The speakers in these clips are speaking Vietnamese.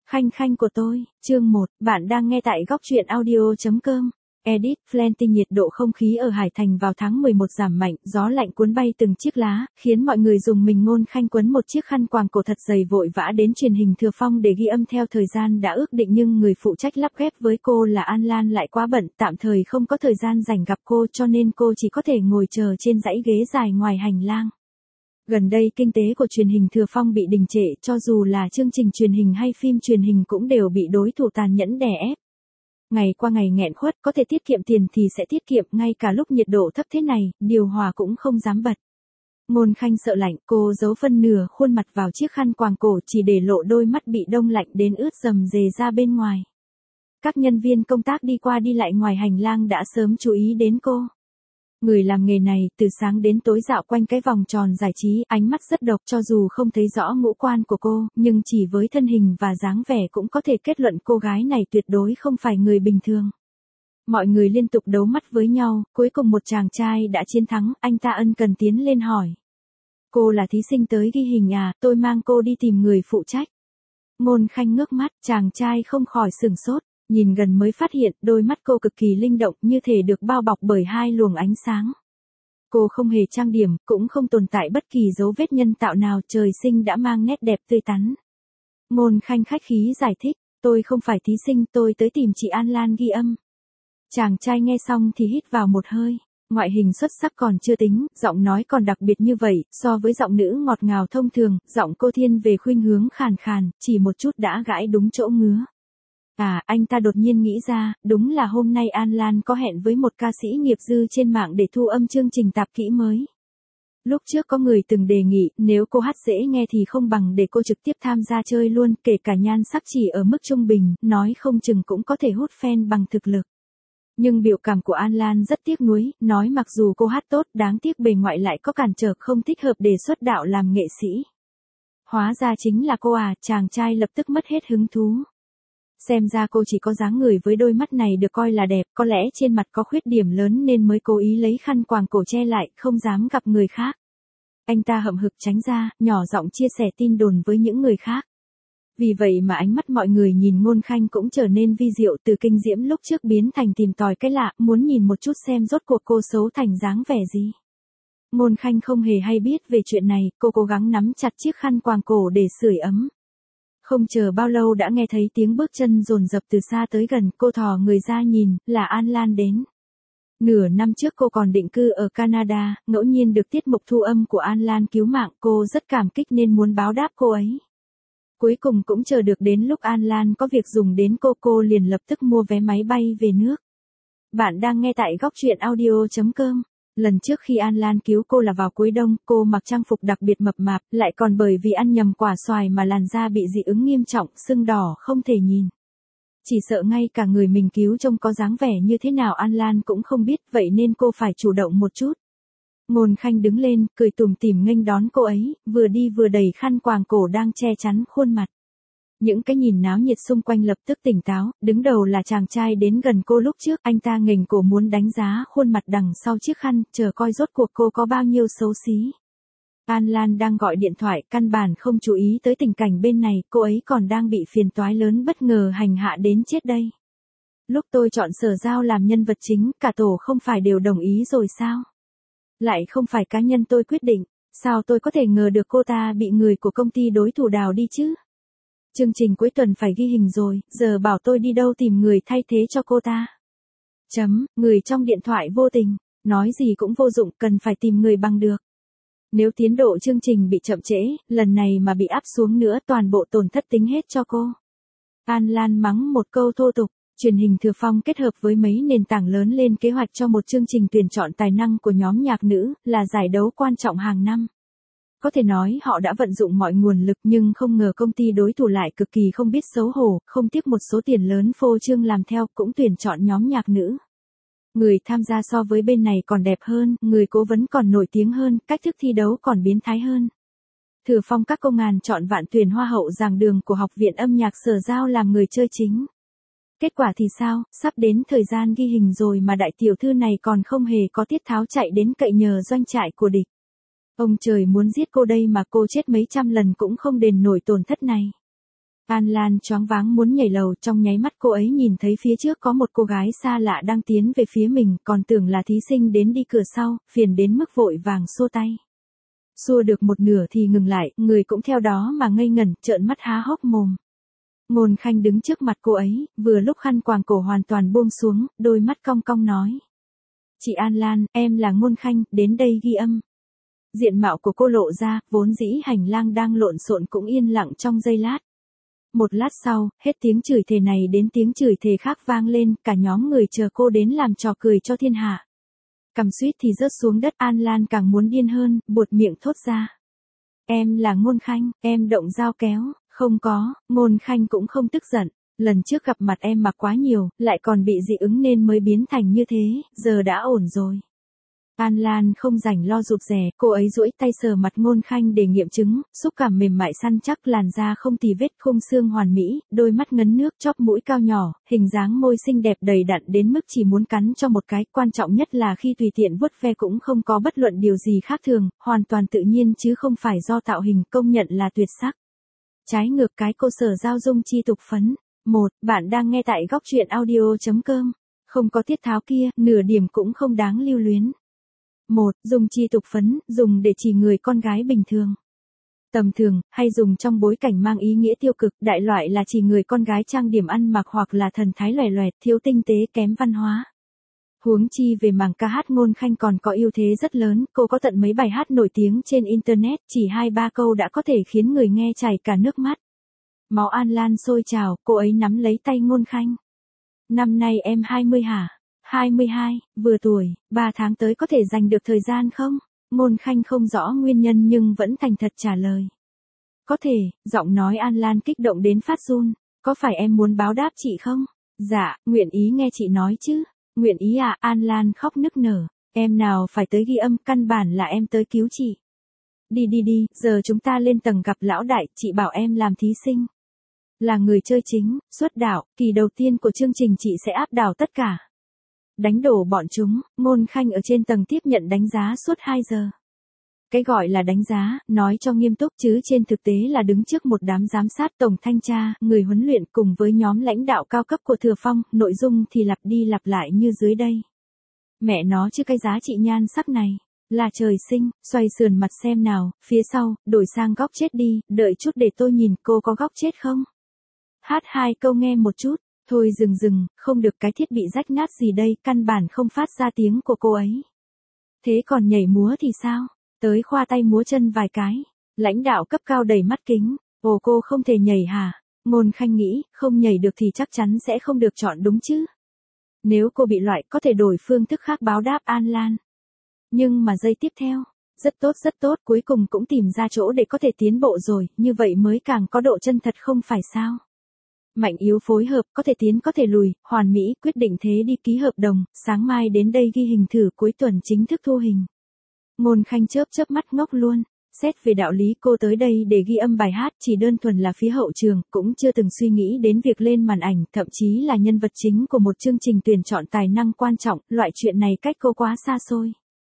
Khanh khanh của tôi, chương 1, bạn đang nghe tại góc truyện audio.com. Edit, Plenty. Nhiệt độ không khí ở Hải Thành vào tháng 11 giảm mạnh, gió lạnh cuốn bay từng chiếc lá, khiến mọi người dùng mình. Ngôn Khanh quấn một chiếc khăn quàng cổ thật dày vội vã đến truyền hình Thừa Phong để ghi âm theo thời gian đã ước định, nhưng người phụ trách lắp ghép với cô là An Lan lại quá bận, tạm thời không có thời gian rảnh gặp cô, cho nên cô chỉ có thể ngồi chờ trên dãy ghế dài ngoài hành lang. Gần đây kinh tế của truyền hình Thừa Phong bị đình trệ, cho dù là chương trình truyền hình hay phim truyền hình cũng đều bị đối thủ tàn nhẫn đè ép. Ngày qua ngày nghẹn khuất, có thể tiết kiệm tiền thì sẽ tiết kiệm, ngay cả lúc nhiệt độ thấp thế này, điều hòa cũng không dám bật. Ngôn Khanh sợ lạnh, cô giấu phân nửa khuôn mặt vào chiếc khăn quàng cổ chỉ để lộ đôi mắt bị đông lạnh đến ướt rầm rề ra bên ngoài. Các nhân viên công tác đi qua đi lại ngoài hành lang đã sớm chú ý đến cô. Người làm nghề này, từ sáng đến tối dạo quanh cái vòng tròn giải trí, ánh mắt rất độc, cho dù không thấy rõ ngũ quan của cô, nhưng chỉ với thân hình và dáng vẻ cũng có thể kết luận cô gái này tuyệt đối không phải người bình thường. Mọi người liên tục đấu mắt với nhau, cuối cùng một chàng trai đã chiến thắng, anh ta ân cần tiến lên hỏi. Cô là thí sinh tới ghi hình à, tôi mang cô đi tìm người phụ trách. Ngôn Khanh ngước mắt, chàng trai không khỏi sửng sốt. Nhìn gần mới phát hiện, đôi mắt cô cực kỳ linh động, như thể được bao bọc bởi hai luồng ánh sáng. Cô không hề trang điểm, cũng không tồn tại bất kỳ dấu vết nhân tạo nào, trời sinh đã mang nét đẹp tươi tắn. Ngôn Khanh khách khí giải thích, tôi không phải thí sinh, tôi tới tìm chị An Lan ghi âm. Chàng trai nghe xong thì hít vào một hơi. Ngoại hình xuất sắc còn chưa tính, giọng nói còn đặc biệt như vậy, so với giọng nữ ngọt ngào thông thường, giọng cô thiên về khuynh hướng khàn khàn, chỉ một chút đã gãi đúng chỗ ngứa. À, anh ta đột nhiên nghĩ ra, đúng là hôm nay An Lan có hẹn với một ca sĩ nghiệp dư trên mạng để thu âm chương trình tạp kỹ mới. Lúc trước có người từng đề nghị, nếu cô hát dễ nghe thì không bằng để cô trực tiếp tham gia chơi luôn, kể cả nhan sắc chỉ ở mức trung bình, nói không chừng cũng có thể hút fan bằng thực lực. Nhưng biểu cảm của An Lan rất tiếc nuối, nói mặc dù cô hát tốt, đáng tiếc bề ngoại lại có cản trở, không thích hợp để xuất đạo làm nghệ sĩ. Hóa ra chính là cô à, chàng trai lập tức mất hết hứng thú. Xem ra cô chỉ có dáng người với đôi mắt này được coi là đẹp, có lẽ trên mặt có khuyết điểm lớn nên mới cố ý lấy khăn quàng cổ che lại, không dám gặp người khác. Anh ta hậm hực tránh ra, nhỏ giọng chia sẻ tin đồn với những người khác. Vì vậy mà ánh mắt mọi người nhìn Ngôn Khanh cũng trở nên vi diệu, từ kinh diễm lúc trước biến thành tìm tòi cái lạ, muốn nhìn một chút xem rốt cuộc cô xấu thành dáng vẻ gì. Ngôn Khanh không hề hay biết về chuyện này, cô cố gắng nắm chặt chiếc khăn quàng cổ để sưởi ấm. Không chờ bao lâu đã nghe thấy tiếng bước chân dồn dập từ xa tới gần, cô thò người ra nhìn, là An Lan đến. Nửa năm trước cô còn định cư ở Canada, ngẫu nhiên được tiết mục thu âm của An Lan cứu mạng, cô rất cảm kích nên muốn báo đáp cô ấy. Cuối cùng cũng chờ được đến lúc An Lan có việc dùng đến cô liền lập tức mua vé máy bay về nước. Bạn đang nghe tại góc truyện audio.com. Lần trước khi An Lan cứu cô là vào cuối đông, cô mặc trang phục đặc biệt mập mạp, lại còn bởi vì ăn nhầm quả xoài mà làn da bị dị ứng nghiêm trọng, sưng đỏ không thể nhìn. Chỉ sợ ngay cả người mình cứu trông có dáng vẻ như thế nào An Lan cũng không biết, vậy nên cô phải chủ động một chút. Ngôn Khanh đứng lên, cười tủm tỉm nghênh đón cô ấy, vừa đi vừa đẩy khăn quàng cổ đang che chắn khuôn mặt. Những cái nhìn náo nhiệt xung quanh lập tức tỉnh táo, đứng đầu là chàng trai đến gần cô lúc trước, anh ta nghềnh cổ muốn đánh giá khuôn mặt đằng sau chiếc khăn, chờ coi rốt cuộc cô có bao nhiêu xấu xí. An Lan đang gọi điện thoại, căn bản không chú ý tới tình cảnh bên này, cô ấy còn đang bị phiền toái lớn bất ngờ hành hạ đến chết đây. Lúc tôi chọn Sở Giao làm nhân vật chính, cả tổ không phải đều đồng ý rồi sao? Lại không phải cá nhân tôi quyết định, sao tôi có thể ngờ được cô ta bị người của công ty đối thủ đào đi chứ? Chương trình cuối tuần phải ghi hình rồi, giờ bảo tôi đi đâu tìm người thay thế cho cô ta. Người trong điện thoại vô tình, nói gì cũng vô dụng, cần phải tìm người bằng được. Nếu tiến độ chương trình bị chậm trễ, lần này mà bị áp xuống nữa toàn bộ tổn thất tính hết cho cô. An Lan mắng một câu thô tục. Truyền hình Thừa Phong kết hợp với mấy nền tảng lớn lên kế hoạch cho một chương trình tuyển chọn tài năng của nhóm nhạc nữ, là giải đấu quan trọng hàng năm. Có thể nói họ đã vận dụng mọi nguồn lực, nhưng không ngờ công ty đối thủ lại cực kỳ không biết xấu hổ, không tiếc một số tiền lớn phô trương làm theo, cũng tuyển chọn nhóm nhạc nữ. Người tham gia so với bên này còn đẹp hơn, người cố vấn còn nổi tiếng hơn, cách thức thi đấu còn biến thái hơn. Thừa Phong các công ngàn chọn vạn tuyển hoa hậu giảng đường của Học viện Âm nhạc Sở Giao làm người chơi chính. Kết quả thì sao, sắp đến thời gian ghi hình rồi mà đại tiểu thư này còn không hề có tiết tháo chạy đến cậy nhờ doanh trại của địch. Ông trời muốn giết cô đây mà cô chết mấy trăm lần cũng không đền nổi tổn thất này. An Lan choáng váng muốn nhảy lầu, trong nháy mắt cô ấy nhìn thấy phía trước có một cô gái xa lạ đang tiến về phía mình, còn tưởng là thí sinh đến đi cửa sau, phiền đến mức vội vàng xua tay. Xua được một nửa thì ngừng lại, người cũng theo đó mà ngây ngẩn, trợn mắt há hốc mồm. Ngôn Khanh đứng trước mặt cô ấy, vừa lúc khăn quàng cổ hoàn toàn buông xuống, đôi mắt cong cong nói. Chị An Lan, em là Ngôn Khanh, đến đây ghi âm. Diện mạo của cô lộ ra, vốn dĩ hành lang đang lộn xộn cũng yên lặng trong giây lát. Một lát sau, hết tiếng chửi thề này đến tiếng chửi thề khác vang lên, cả nhóm người chờ cô đến làm trò cười cho thiên hạ. Cầm suýt thì rớt xuống đất, An Lan càng muốn điên hơn, buột miệng thốt ra. Em là Ngôn Khanh, em động dao kéo, không có, Ngôn Khanh cũng không tức giận. Lần trước gặp mặt em mặc quá nhiều, lại còn bị dị ứng nên mới biến thành như thế, giờ đã ổn rồi. An Lan không rảnh lo rụt rè, cô ấy duỗi tay sờ mặt Ngôn Khanh để nghiệm chứng, xúc cảm mềm mại săn chắc, làn da không tì vết, khung xương hoàn mỹ, đôi mắt ngấn nước, chóp mũi cao nhỏ, hình dáng môi xinh đẹp đầy đặn đến mức chỉ muốn cắn cho một cái, quan trọng nhất là khi tùy tiện vuốt ve cũng không có bất luận điều gì khác thường, hoàn toàn tự nhiên chứ không phải do tạo hình, công nhận là tuyệt sắc. Trái ngược cái cô sở giao dung chi tục phấn. Bạn đang nghe tại góc truyện audio.com. Không có tiết tháo kia, nửa điểm cũng không đáng lưu luyến. Dùng chi tục phấn, dùng để chỉ người con gái bình thường. Tầm thường, hay dùng trong bối cảnh mang ý nghĩa tiêu cực, đại loại là chỉ người con gái trang điểm ăn mặc hoặc là thần thái lòe loẹt, thiếu tinh tế, kém văn hóa. Huống chi về mảng ca hát, Ngôn Khanh còn có ưu thế rất lớn, cô có tận mấy bài hát nổi tiếng trên internet, chỉ 2-3 câu đã có thể khiến người nghe chảy cả nước mắt. Máu An Lan sôi trào, cô ấy nắm lấy tay Ngôn Khanh. Năm nay em 20 hả? 22, vừa tuổi, 3 tháng tới có thể dành được thời gian không? Ngôn Khanh không rõ nguyên nhân nhưng vẫn thành thật trả lời. Có thể, giọng nói An Lan kích động đến phát run. Có phải em muốn báo đáp chị không? Dạ, nguyện ý nghe chị nói chứ. Nguyện ý à? An Lan khóc nức nở. Em nào phải tới ghi âm, căn bản là em tới cứu chị. Đi, giờ chúng ta lên tầng gặp lão đại, chị bảo em làm thí sinh. Là người chơi chính, xuất đạo, kỳ đầu tiên của chương trình chị sẽ áp đảo tất cả. Đánh đổ bọn chúng, Ngôn Khanh ở trên tầng tiếp nhận đánh giá suốt 2 giờ. Cái gọi là đánh giá, nói cho nghiêm túc chứ trên thực tế là đứng trước một đám giám sát, tổng thanh tra, người huấn luyện cùng với nhóm lãnh đạo cao cấp của Thừa Phong, nội dung thì lặp đi lặp lại như dưới đây. Mẹ nó chứ cái giá trị nhan sắc này, là trời sinh, xoay sườn mặt xem nào, phía sau, đổi sang góc chết đi, đợi chút để tôi nhìn cô có góc chết không. Hát 2 câu nghe một chút. Thôi dừng, không được, cái thiết bị rách nát gì đây, căn bản không phát ra tiếng của cô ấy. Thế còn nhảy múa thì sao? Tới khoa tay múa chân vài cái. Lãnh đạo cấp cao đầy mắt kính. Ồ, cô không thể nhảy hả? Ngôn Khanh nghĩ, không nhảy được thì chắc chắn sẽ không được chọn đúng chứ. Nếu cô bị loại, có thể đổi phương thức khác báo đáp An Lan. Nhưng mà giây tiếp theo, rất tốt, cuối cùng cũng tìm ra chỗ để có thể tiến bộ rồi, như vậy mới càng có độ chân thật không phải sao? Mạnh yếu phối hợp, có thể tiến có thể lùi, hoàn mỹ, quyết định thế đi, ký hợp đồng, sáng mai đến đây ghi hình thử, cuối tuần chính thức thu hình. Ngôn Khanh chớp mắt ngốc luôn. Xét về đạo lý cô tới đây để ghi âm bài hát chỉ đơn thuần là phía hậu trường, cũng chưa từng suy nghĩ đến việc lên màn ảnh, thậm chí là nhân vật chính của một chương trình tuyển chọn tài năng quan trọng, loại chuyện này cách cô quá xa xôi.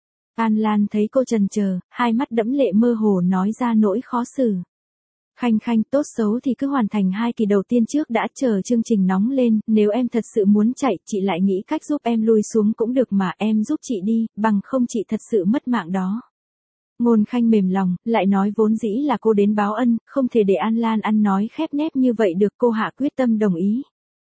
An Lan thấy cô chần chờ, hai mắt đẫm lệ mơ hồ nói ra nỗi khó xử. Khanh, tốt xấu thì cứ hoàn thành 2 kỳ đầu tiên trước đã, chờ chương trình nóng lên, nếu em thật sự muốn chạy, chị lại nghĩ cách giúp em lui xuống cũng được mà, em giúp chị đi, bằng không chị thật sự mất mạng đó. Ngôn Khanh mềm lòng, lại nói vốn dĩ là cô đến báo ân, không thể để An Lan ăn nói khép nép như vậy được, cô hạ quyết tâm đồng ý.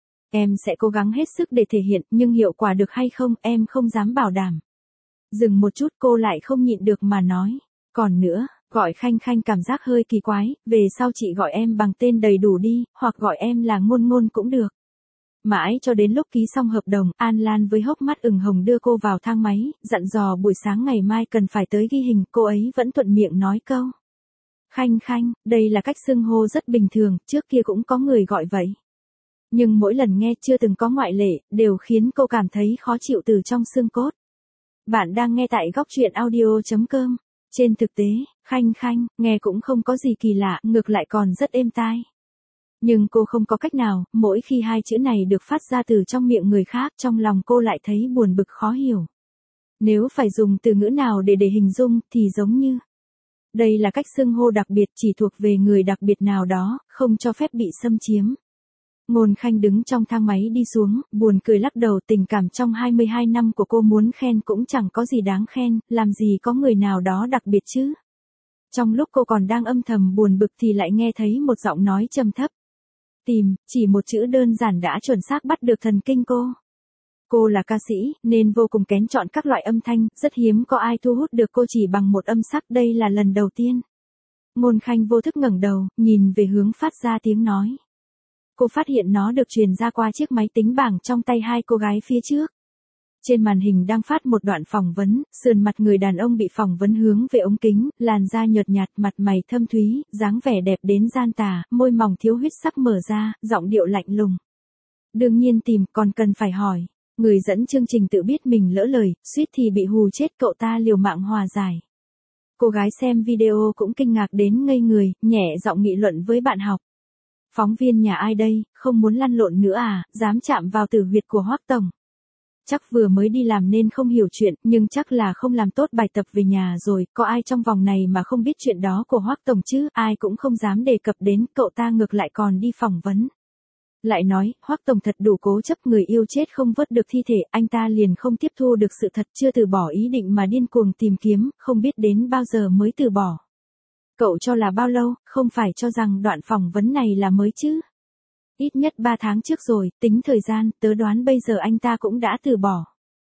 Em sẽ cố gắng hết sức để thể hiện, nhưng hiệu quả được hay không, em không dám bảo đảm. Dừng một chút cô lại không nhịn được mà nói, còn nữa. Gọi Khanh cảm giác hơi kỳ quái, về sau chị gọi em bằng tên đầy đủ đi, hoặc gọi em là Ngôn cũng được. Mãi cho đến lúc ký xong hợp đồng, An Lan với hốc mắt ửng hồng đưa cô vào thang máy, dặn dò buổi sáng ngày mai cần phải tới ghi hình, cô ấy vẫn thuận miệng nói câu. Khanh, đây là cách xưng hô rất bình thường, trước kia cũng có người gọi vậy. Nhưng mỗi lần nghe chưa từng có ngoại lệ, đều khiến cô cảm thấy khó chịu từ trong xương cốt. Bạn đang nghe tại góc truyện audio.com. Trên thực tế, Khanh, nghe cũng không có gì kỳ lạ, ngược lại còn rất êm tai. Nhưng cô không có cách nào, mỗi khi 2 chữ này được phát ra từ trong miệng người khác, trong lòng cô lại thấy buồn bực khó hiểu. Nếu phải dùng từ ngữ nào để hình dung, thì giống như Đây là cách xưng hô đặc biệt chỉ thuộc về người đặc biệt nào đó, không cho phép bị xâm chiếm. Ngôn Khanh đứng trong thang máy đi xuống, buồn cười lắc đầu, tình cảm trong 22 năm của cô muốn khen cũng chẳng có gì đáng khen, làm gì có người nào đó đặc biệt chứ. Trong lúc cô còn đang âm thầm buồn bực thì lại nghe thấy một giọng nói trầm thấp. Tìm, chỉ một chữ đơn giản đã chuẩn xác bắt được thần kinh cô. Cô là ca sĩ, nên vô cùng kén chọn các loại âm thanh, rất hiếm có ai thu hút được cô chỉ bằng một âm sắc, đây là lần đầu tiên. Ngôn Khanh vô thức ngẩng đầu, nhìn về hướng phát ra tiếng nói. Cô phát hiện nó được truyền ra qua chiếc máy tính bảng trong tay hai cô gái phía trước. Trên màn hình đang phát một đoạn phỏng vấn, sườn mặt người đàn ông bị phỏng vấn hướng về ống kính, làn da nhợt nhạt, mặt mày thâm thúy, dáng vẻ đẹp đến gian tà, môi mỏng thiếu huyết sắc mở ra, giọng điệu lạnh lùng. Đương nhiên Tìm còn cần phải hỏi. Người dẫn chương trình tự biết mình lỡ lời, suýt thì bị hù chết, cậu ta liều mạng hòa giải. Cô gái xem video cũng kinh ngạc đến ngây người, nhẹ giọng nghị luận với bạn học. Phóng viên nhà ai đây, không muốn lăn lộn nữa à, dám chạm vào tử huyệt của Hoắc tổng. Chắc vừa mới đi làm nên không hiểu chuyện, nhưng chắc là không làm tốt bài tập về nhà rồi, có ai trong vòng này mà không biết chuyện đó của Hoắc tổng chứ, ai cũng không dám đề cập đến, cậu ta ngược lại còn đi phỏng vấn. Lại nói, Hoắc tổng thật đủ cố chấp, người yêu chết không vớt được thi thể, anh ta liền không tiếp thu được sự thật, chưa từ bỏ ý định mà điên cuồng tìm kiếm, không biết đến bao giờ mới từ bỏ. Cậu cho là bao lâu, không phải cho rằng đoạn phỏng vấn này là mới chứ. Ít nhất 3 tháng trước rồi, tính thời gian, tớ đoán bây giờ anh ta cũng đã từ bỏ.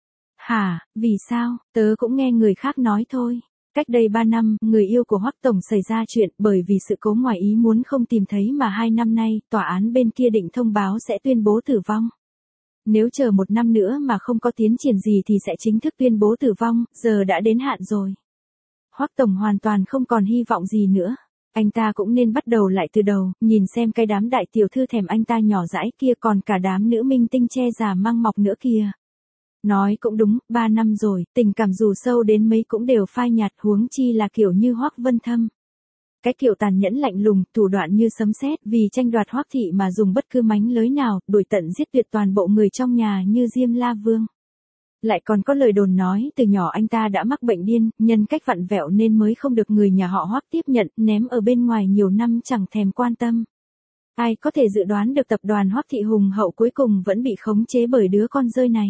Hả, vì sao, tớ cũng nghe người khác nói thôi. Cách đây 3 năm, người yêu của Hoắc tổng xảy ra chuyện, bởi vì sự cố ngoài ý muốn không tìm thấy mà 2 năm nay, tòa án bên kia định thông báo sẽ tuyên bố tử vong. Nếu chờ 1 năm nữa mà không có tiến triển gì thì sẽ chính thức tuyên bố tử vong, giờ đã đến hạn rồi. Hoắc tổng hoàn toàn không còn hy vọng gì nữa. Anh ta cũng nên bắt đầu lại từ đầu, nhìn xem cái đám đại tiểu thư thèm anh ta nhỏ dãi kia, còn cả đám nữ minh tinh che già mang mọc nữa kìa. Nói cũng đúng, 3 năm rồi, tình cảm dù sâu đến mấy cũng đều phai nhạt, huống chi là kiểu như Hoắc Vân Thâm. Cái kiểu tàn nhẫn lạnh lùng, thủ đoạn như sấm sét, vì tranh đoạt Hoắc thị mà dùng bất cứ mánh lới nào, đuổi tận giết tuyệt toàn bộ người trong nhà như Diêm La Vương. Lại còn có lời đồn nói từ nhỏ anh ta đã mắc bệnh điên, nhân cách vặn vẹo nên mới không được người nhà họ Hoắc tiếp nhận, ném ở bên ngoài nhiều năm chẳng thèm quan tâm. Ai có thể dự đoán được tập đoàn Hoắc thị hùng hậu cuối cùng vẫn bị khống chế bởi đứa con rơi này.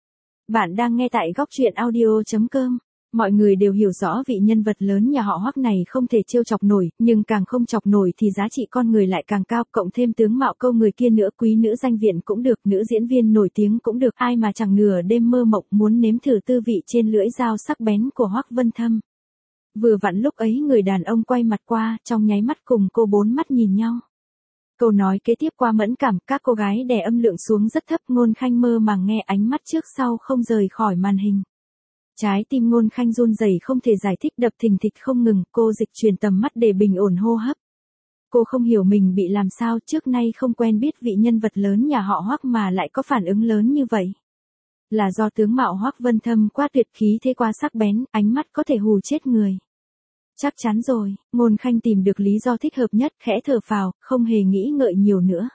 Bạn đang nghe tại góc truyện audio.com. Mọi người đều hiểu rõ vị nhân vật lớn nhà họ Hoắc này không thể trêu chọc nổi, nhưng càng không chọc nổi thì giá trị con người lại càng cao, cộng thêm tướng mạo câu người kia nữa, quý nữ danh viện cũng được, nữ diễn viên nổi tiếng cũng được, ai mà chẳng nửa đêm mơ mộng muốn nếm thử tư vị trên lưỡi dao sắc bén của Hoắc Vân Thâm. Vừa vặn lúc ấy người đàn ông quay mặt qua, trong nháy mắt cùng cô 4 mắt nhìn nhau. Câu nói kế tiếp qua mẫn cảm, các cô gái đè âm lượng xuống rất thấp, Ngôn Khanh mơ màng nghe, ánh mắt trước sau không rời khỏi màn hình. Trái tim Ngôn Khanh run rẩy không thể giải thích, đập thình thịch không ngừng, cô dịch chuyển tầm mắt để bình ổn hô hấp. Cô không hiểu mình bị làm sao, trước nay không quen biết vị nhân vật lớn nhà họ Hoắc mà lại có phản ứng lớn như vậy. Là do tướng mạo Hoắc Vân Thâm quá tuyệt, khí thế quá sắc bén, ánh mắt có thể hù chết người. Chắc chắn rồi, Ngôn Khanh tìm được lý do thích hợp nhất, khẽ thở phào, không hề nghĩ ngợi nhiều nữa.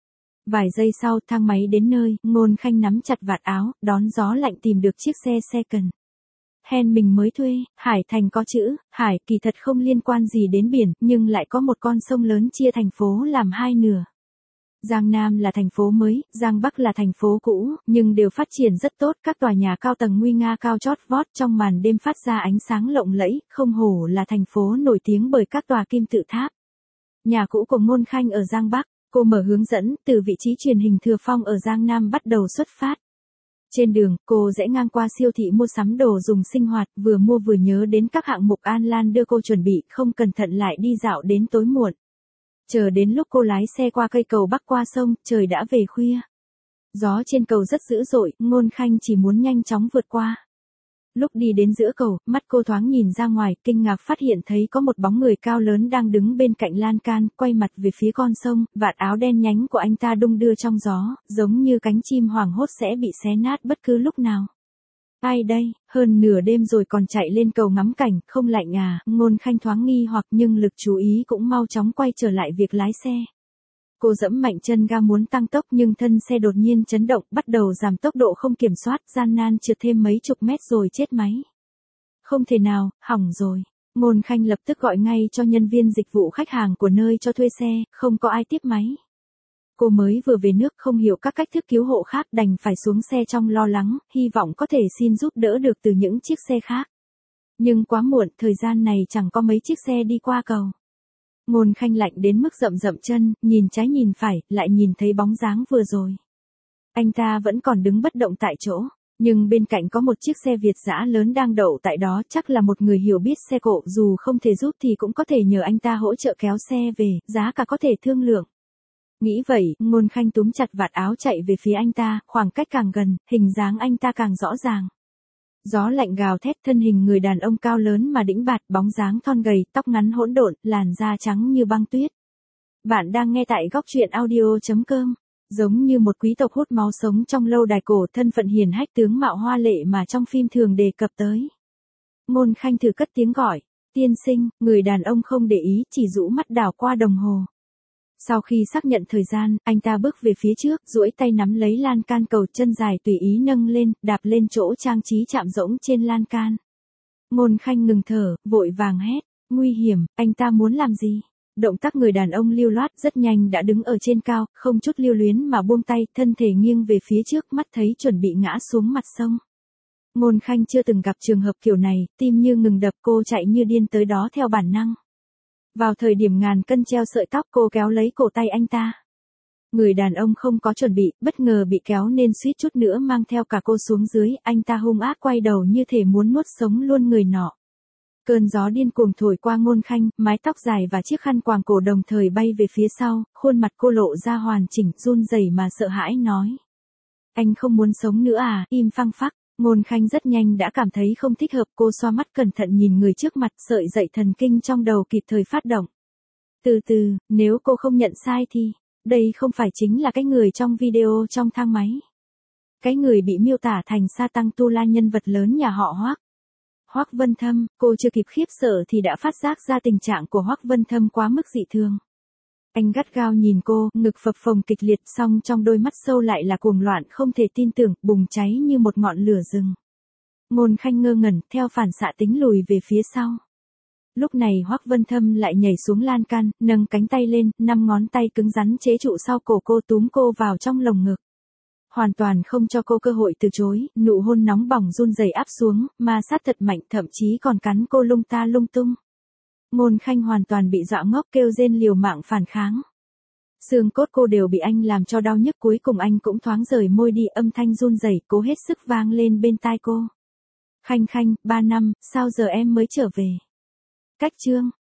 Vài giây sau, thang máy đến nơi, Ngôn Khanh nắm chặt vạt áo, đón gió lạnh tìm được chiếc xe second hand mình mới thuê. Hải Thành có chữ Hải, kỳ thật không liên quan gì đến biển, nhưng lại có một con sông lớn chia thành phố làm hai nửa. Giang Nam là thành phố mới, Giang Bắc là thành phố cũ, nhưng đều phát triển rất tốt, các tòa nhà cao tầng nguy nga cao chót vót trong màn đêm phát ra ánh sáng lộng lẫy, không hổ là thành phố nổi tiếng bởi các tòa kim tự tháp. Nhà cũ của Ngôn Khanh ở Giang Bắc, cô mở hướng dẫn, từ vị trí truyền hình Thừa Phong ở Giang Nam bắt đầu xuất phát. Trên đường, cô rẽ ngang qua siêu thị mua sắm đồ dùng sinh hoạt, vừa mua vừa nhớ đến các hạng mục An Lan đưa cô chuẩn bị, không cẩn thận lại đi dạo đến tối muộn. Chờ đến lúc cô lái xe qua cây cầu bắc qua sông, trời đã về khuya. Gió trên cầu rất dữ dội, Ngôn Khanh chỉ muốn nhanh chóng vượt qua. Lúc đi đến giữa cầu, mắt cô thoáng nhìn ra ngoài, kinh ngạc phát hiện thấy có một bóng người cao lớn đang đứng bên cạnh lan can, quay mặt về phía con sông, vạt áo đen nhánh của anh ta đung đưa trong gió, giống như cánh chim hoảng hốt sẽ bị xé nát bất cứ lúc nào. Ai đây, hơn nửa đêm rồi còn chạy lên cầu ngắm cảnh, không lạnh à, Ngôn Khanh thoáng nghi hoặc nhưng lực chú ý cũng mau chóng quay trở lại việc lái xe. Cô giẫm mạnh chân ga muốn tăng tốc nhưng thân xe đột nhiên chấn động, bắt đầu giảm tốc độ không kiểm soát, gian nan trượt thêm mấy chục mét rồi chết máy. Không thể nào, hỏng rồi. Ngôn Khanh lập tức gọi ngay cho nhân viên dịch vụ khách hàng của nơi cho thuê xe, không có ai tiếp máy. Cô mới vừa về nước không hiểu các cách thức cứu hộ khác đành phải xuống xe trong lo lắng, hy vọng có thể xin giúp đỡ được từ những chiếc xe khác. Nhưng quá muộn, thời gian này chẳng có mấy chiếc xe đi qua cầu. Ngôn Khanh lạnh đến mức rậm rậm chân, nhìn trái nhìn phải, lại nhìn thấy bóng dáng vừa rồi. Anh ta vẫn còn đứng bất động tại chỗ, nhưng bên cạnh có một chiếc xe Việt dã lớn đang đậu tại đó, chắc là một người hiểu biết xe cộ, dù không thể giúp thì cũng có thể nhờ anh ta hỗ trợ kéo xe về, giá cả có thể thương lượng. Nghĩ vậy, Ngôn Khanh túm chặt vạt áo chạy về phía anh ta, khoảng cách càng gần, hình dáng anh ta càng rõ ràng. Gió lạnh gào thét, thân hình người đàn ông cao lớn mà đĩnh bạt, bóng dáng thon gầy, tóc ngắn hỗn độn, làn da trắng như băng tuyết. Bạn đang nghe tại góc truyện audio.com. Giống như một quý tộc hút máu sống trong lâu đài cổ, thân phận hiền hách, tướng mạo hoa lệ mà trong phim thường đề cập tới. Ngôn Khanh thử cất tiếng gọi, tiên sinh, người đàn ông không để ý, chỉ rũ mắt đảo qua đồng hồ. Sau khi xác nhận thời gian, anh ta bước về phía trước, duỗi tay nắm lấy lan can cầu, chân dài tùy ý nâng lên, đạp lên chỗ trang trí chạm rỗng trên lan can. Ngôn Khanh ngừng thở, vội vàng hét, nguy hiểm, anh ta muốn làm gì? Động tác người đàn ông lưu loát, rất nhanh đã đứng ở trên cao, không chút lưu luyến mà buông tay, thân thể nghiêng về phía trước, mắt thấy chuẩn bị ngã xuống mặt sông. Ngôn Khanh chưa từng gặp trường hợp kiểu này, tim như ngừng đập, cô chạy như điên tới đó theo bản năng. Vào thời điểm ngàn cân treo sợi tóc, cô kéo lấy cổ tay anh ta. Người đàn ông không có chuẩn bị, bất ngờ bị kéo nên suýt chút nữa mang theo cả cô xuống dưới, anh ta hung ác quay đầu như thể muốn nuốt sống luôn người nọ. Cơn gió điên cuồng thổi qua Ngôn Khanh, mái tóc dài và chiếc khăn quàng cổ đồng thời bay về phía sau, khuôn mặt cô lộ ra hoàn chỉnh, run rẩy mà sợ hãi nói. Anh không muốn sống nữa à? Im phăng phắc. Ngôn Khanh rất nhanh đã cảm thấy không thích hợp, cô xoa mắt cẩn thận nhìn người trước mặt, sợi dậy thần kinh trong đầu kịp thời phát động. Từ từ, nếu cô không nhận sai thì, đây không phải chính là cái người trong video trong thang máy. Cái người bị miêu tả thành Sa Tăng Tu La, nhân vật lớn nhà họ Hoắc. Hoắc Vân Thâm, cô chưa kịp khiếp sợ thì đã phát giác ra tình trạng của Hoắc Vân Thâm quá mức dị thường. Anh gắt gao nhìn cô, ngực phập phồng kịch liệt, song trong đôi mắt sâu lại là cuồng loạn không thể tin tưởng, bùng cháy như một ngọn lửa rừng. Ngôn Khanh ngơ ngẩn, theo phản xạ tính lùi về phía sau. Lúc này Hoắc Vân Thâm lại nhảy xuống lan can, nâng cánh tay lên, 5 ngón tay cứng rắn chế trụ sau cổ cô, túm cô vào trong lồng ngực. Hoàn toàn không cho cô cơ hội từ chối, nụ hôn nóng bỏng run rẩy áp xuống, ma sát thật mạnh, thậm chí còn cắn cô lung ta lung tung. Ngôn Khanh hoàn toàn bị dọa ngốc, kêu rên liều mạng phản kháng. Xương cốt cô đều bị anh làm cho đau nhức, cuối cùng anh cũng thoáng rời môi đi, âm thanh run rẩy cố hết sức vang lên bên tai cô. Khanh Khanh, 3 năm, sao giờ em mới trở về? Cách chương.